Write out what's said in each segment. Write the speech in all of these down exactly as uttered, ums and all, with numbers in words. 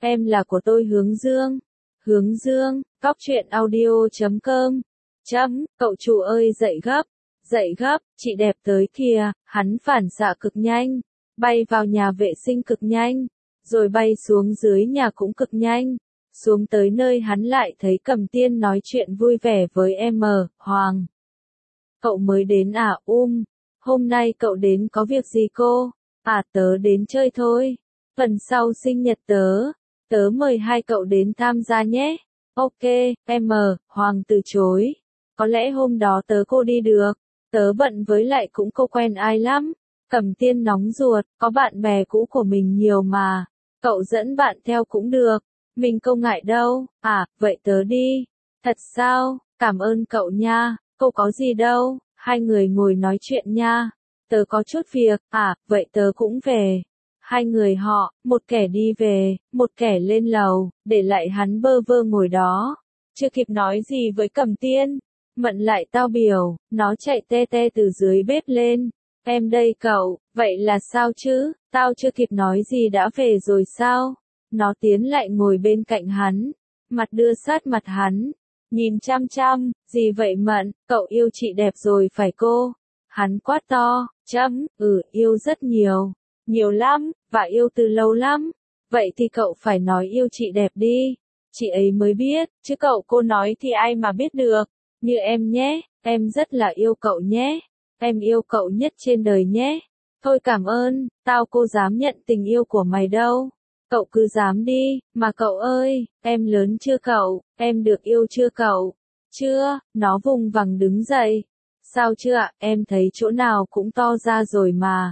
em là của tôi Hướng Dương. Hướng Dương, cóc truyện audio chấm com. Chấm, cậu chủ ơi dậy gấp, dậy gấp, chị đẹp tới kìa, hắn phản xạ cực nhanh, bay vào nhà vệ sinh cực nhanh, rồi bay xuống dưới nhà cũng cực nhanh, xuống tới nơi hắn lại thấy Cầm Tiên nói chuyện vui vẻ với em, Hoàng. Cậu mới đến à? Um, hôm nay cậu đến có việc gì cô? À, tớ đến chơi thôi, tuần sau sinh nhật tớ, tớ mời hai cậu đến tham gia nhé. Ok, em, Hoàng từ chối. Có lẽ hôm đó tớ cô đi được, tớ bận với lại cũng cô quen ai lắm. Cầm Tiên nóng ruột, có bạn bè cũ của mình nhiều mà, cậu dẫn bạn theo cũng được, mình không ngại đâu. À, vậy tớ đi. Thật sao, cảm ơn cậu nha, cô có gì đâu, hai người ngồi nói chuyện nha. Tớ có chút việc, à, vậy tớ cũng về. Hai người họ, một kẻ đi về, một kẻ lên lầu, để lại hắn bơ vơ ngồi đó. Chưa kịp nói gì với Cầm Tiên, Mận lại tao biểu, nó chạy te te từ dưới bếp lên. Em đây cậu, vậy là sao chứ, tao chưa kịp nói gì đã về rồi sao? Nó tiến lại ngồi bên cạnh hắn, mặt đưa sát mặt hắn, nhìn chăm chăm, gì vậy Mận, cậu yêu chị đẹp rồi phải cô? Hắn quát to, chấm, ừ, yêu rất nhiều, nhiều lắm, và yêu từ lâu lắm. Vậy thì cậu phải nói yêu chị đẹp đi, chị ấy mới biết, chứ cậu cô nói thì ai mà biết được. Như em nhé, em rất là yêu cậu nhé, em yêu cậu nhất trên đời nhé. Thôi cảm ơn, tao cô dám nhận tình yêu của mày đâu. Cậu cứ dám đi, mà cậu ơi, em lớn chưa cậu, em được yêu chưa cậu? Chưa, nó vùng vằng đứng dậy. Sao chưa ạ, em thấy chỗ nào cũng to ra rồi mà.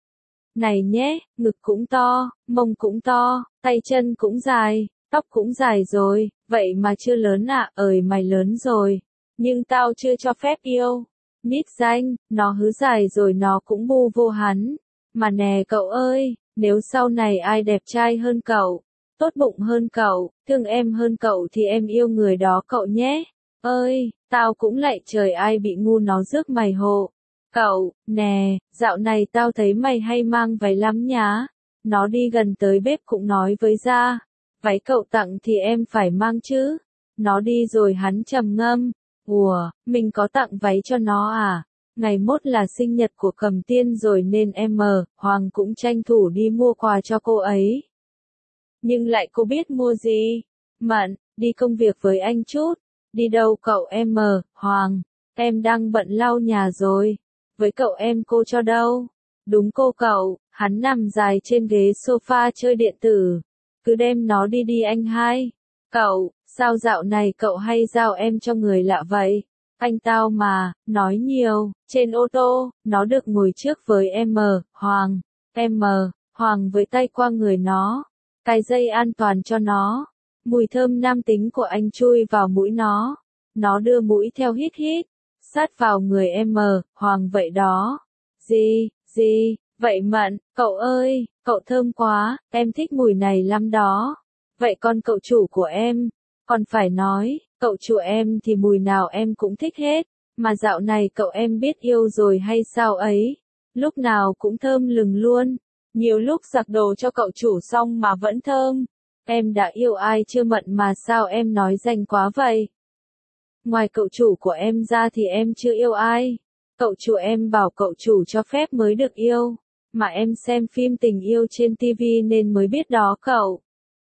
Này nhé, ngực cũng to, mông cũng to, tay chân cũng dài, tóc cũng dài rồi, vậy mà chưa lớn ạ, à? Ơi mày lớn rồi, nhưng tao chưa cho phép yêu. Nít danh, nó hứ dài rồi nó cũng bu vô hắn. Mà nè cậu ơi, nếu sau này ai đẹp trai hơn cậu, tốt bụng hơn cậu, thương em hơn cậu thì em yêu người đó cậu nhé. Ơi, tao cũng lạy trời ai bị ngu nó rước mày hộ. Cậu, nè, dạo này tao thấy mày hay mang váy lắm nhá. Nó đi gần tới bếp cũng nói với ra, váy cậu tặng thì em phải mang chứ. Nó đi rồi hắn trầm ngâm, ủa, mình có tặng váy cho nó à? Ngày mốt là sinh nhật của Cầm Tiên rồi nên em, Hoàng cũng tranh thủ đi mua quà cho cô ấy. Nhưng lại cô biết mua gì? Mận, đi công việc với anh chút. Đi đâu cậu em, Hoàng? Em đang bận lau nhà rồi. Với cậu em cô cho đâu? Đúng cô cậu, hắn nằm dài trên ghế sofa chơi điện tử. Cứ đem nó đi đi anh hai. Cậu, sao dạo này cậu hay giao em cho người lạ vậy? Anh tao mà, nói nhiều, trên ô tô, nó được ngồi trước với em, Hoàng. Em, Hoàng với tay qua người nó, cài dây an toàn cho nó. Mùi thơm nam tính của anh chui vào mũi nó. Nó đưa mũi theo hít hít, sát vào người em, Hoàng vậy đó. Gì, gì, vậy Mận, cậu ơi, cậu thơm quá, em thích mùi này lắm đó. Vậy con cậu chủ của em, còn phải nói, cậu chủ em thì mùi nào em cũng thích hết, mà dạo này cậu em biết yêu rồi hay sao ấy, lúc nào cũng thơm lừng luôn, nhiều lúc giặt đồ cho cậu chủ xong mà vẫn thơm. Em đã yêu ai chưa Mận mà sao em nói danh quá vậy? Ngoài cậu chủ của em ra thì em chưa yêu ai. Cậu chủ em bảo cậu chủ cho phép mới được yêu, mà em xem phim tình yêu trên ti vi nên mới biết đó cậu.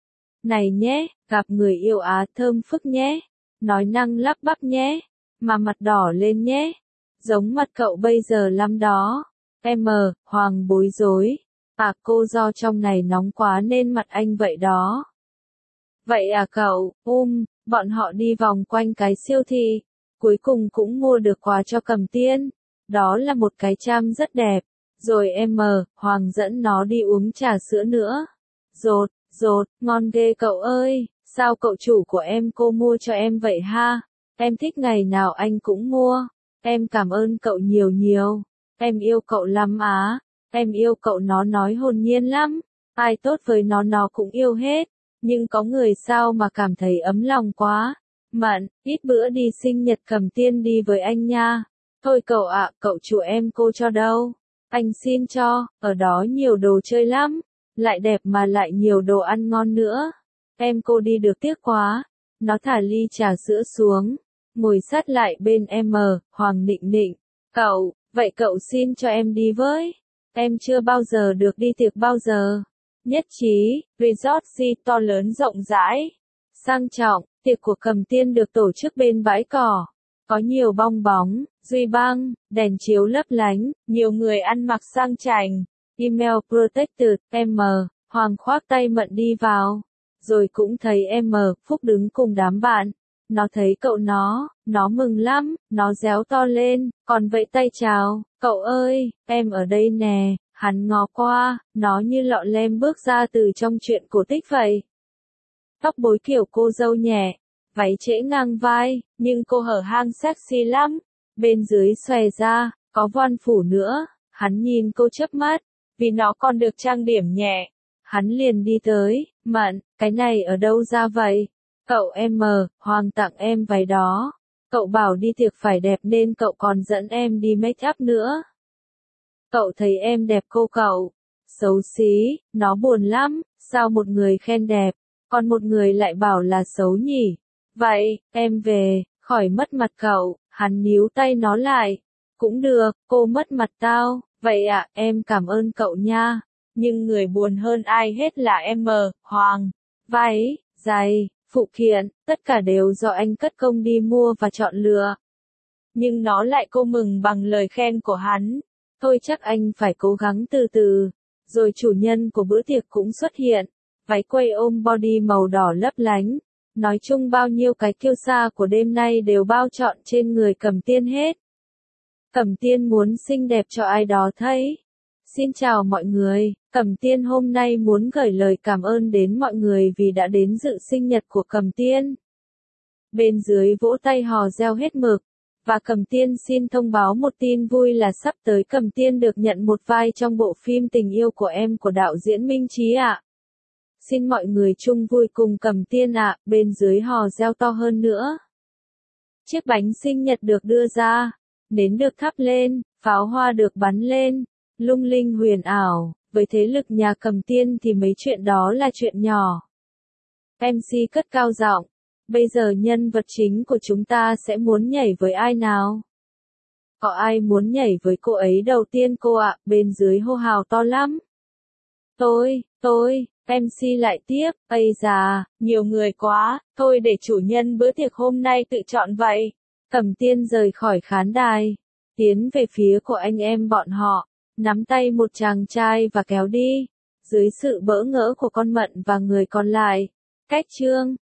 Này nhé, gặp người yêu á thơm phức nhé, nói năng lắp bắp nhé, mà mặt đỏ lên nhé, giống mặt cậu bây giờ lắm đó. Em, Hoàng bối rối, à cô do trong này nóng quá nên mặt anh vậy đó. Vậy à cậu, um, bọn họ đi vòng quanh cái siêu thị, cuối cùng cũng mua được quà cho Cầm Tiên, đó là một cái cham rất đẹp, rồi em, Hoàng dẫn nó đi uống trà sữa nữa. Rột, rột, ngon ghê cậu ơi, sao cậu chủ của em cô mua cho em vậy ha? Em thích ngày nào anh cũng mua, em cảm ơn cậu nhiều nhiều, em yêu cậu lắm á, em yêu cậu nó nói hồn nhiên lắm, ai tốt với nó nó cũng yêu hết. Nhưng có người sao mà cảm thấy ấm lòng quá. Mận, ít bữa đi sinh nhật Cầm Tiên đi với anh nha. Thôi cậu ạ, cậu chủ em cô cho đâu. Anh xin cho, ở đó nhiều đồ chơi lắm. Lại đẹp mà lại nhiều đồ ăn ngon nữa. em cô đi được tiếc quá. Nó thả ly trà sữa xuống, ngồi sát lại bên em, Hoàng nịnh nịnh. Cậu, vậy cậu xin cho em đi với. Em chưa bao giờ được đi tiệc bao giờ. Nhất trí, resort gì to lớn rộng rãi, sang trọng, tiệc của Cầm Tiên được tổ chức bên bãi cỏ. Có nhiều bong bóng, duy băng, đèn chiếu lấp lánh, nhiều người ăn mặc sang chảnh. Email protected, em, Hoàng khoác tay Mận đi vào. Rồi cũng thấy em, Phúc đứng cùng đám bạn. Nó thấy cậu nó, nó mừng lắm, nó réo to lên, còn vẫy tay chào. Cậu ơi, em ở đây nè. Hắn ngó qua, nó như lọ lem bước ra từ trong truyện cổ tích vậy. Tóc bối kiểu cô dâu nhẹ, váy trễ ngang vai, nhưng cô hở hang sexy lắm. Bên dưới xòe ra, có voan phủ nữa. Hắn nhìn cô chớp mắt, vì nó còn được trang điểm nhẹ. Hắn liền đi tới, Mận, cái này ở đâu ra vậy? Cậu em, Hoàng tặng em váy đó. Cậu bảo đi tiệc phải đẹp nên cậu còn dẫn em đi make up nữa. Cậu thấy em đẹp cô cậu. Xấu xí, nó buồn lắm, sao một người khen đẹp, còn một người lại bảo là xấu nhỉ? Vậy, em về, khỏi mất mặt cậu. Hắn níu tay nó lại. Cũng được, cô mất mặt tao. Vậy ạ, à, em cảm ơn cậu nha. Nhưng người buồn hơn ai hết là em, Hoàng. Váy, giày, phụ kiện, tất cả đều do anh cất công đi mua và chọn lựa. Nhưng nó lại cô mừng bằng lời khen của hắn. Thôi chắc anh phải cố gắng từ từ. Rồi chủ nhân của bữa tiệc cũng xuất hiện. Váy quây ôm body màu đỏ lấp lánh. Nói chung bao nhiêu cái kiêu sa của đêm nay đều bao trọn trên người Cầm Tiên hết. Cầm Tiên muốn xinh đẹp cho ai đó thấy. Xin chào mọi người, Cầm Tiên hôm nay muốn gửi lời cảm ơn đến mọi người vì đã đến dự sinh nhật của Cầm Tiên. Bên dưới vỗ tay hò reo hết mực. Và Cầm Tiên xin thông báo một tin vui là sắp tới Cầm Tiên được nhận một vai trong bộ phim Tình yêu của em của đạo diễn Minh Trí ạ. Xin mọi người chung vui cùng Cầm Tiên ạ, bên dưới hò reo to hơn nữa. Chiếc bánh sinh nhật được đưa ra, nến được thắp lên, pháo hoa được bắn lên, lung linh huyền ảo, với thế lực nhà Cầm Tiên thì mấy chuyện đó là chuyện nhỏ. em xê cất cao giọng, bây giờ nhân vật chính của chúng ta sẽ muốn nhảy với ai nào? Có ai muốn nhảy với cô ấy đầu tiên cô ạ? Bên dưới hô hào to lắm. Tôi, tôi, em xê lại tiếp, ây già, nhiều người quá, thôi để chủ nhân bữa tiệc hôm nay tự chọn vậy. Cầm Tiên rời khỏi khán đài, tiến về phía của anh em bọn họ, nắm tay một chàng trai và kéo đi. Dưới sự bỡ ngỡ của con Mận và người còn lại, cách chương.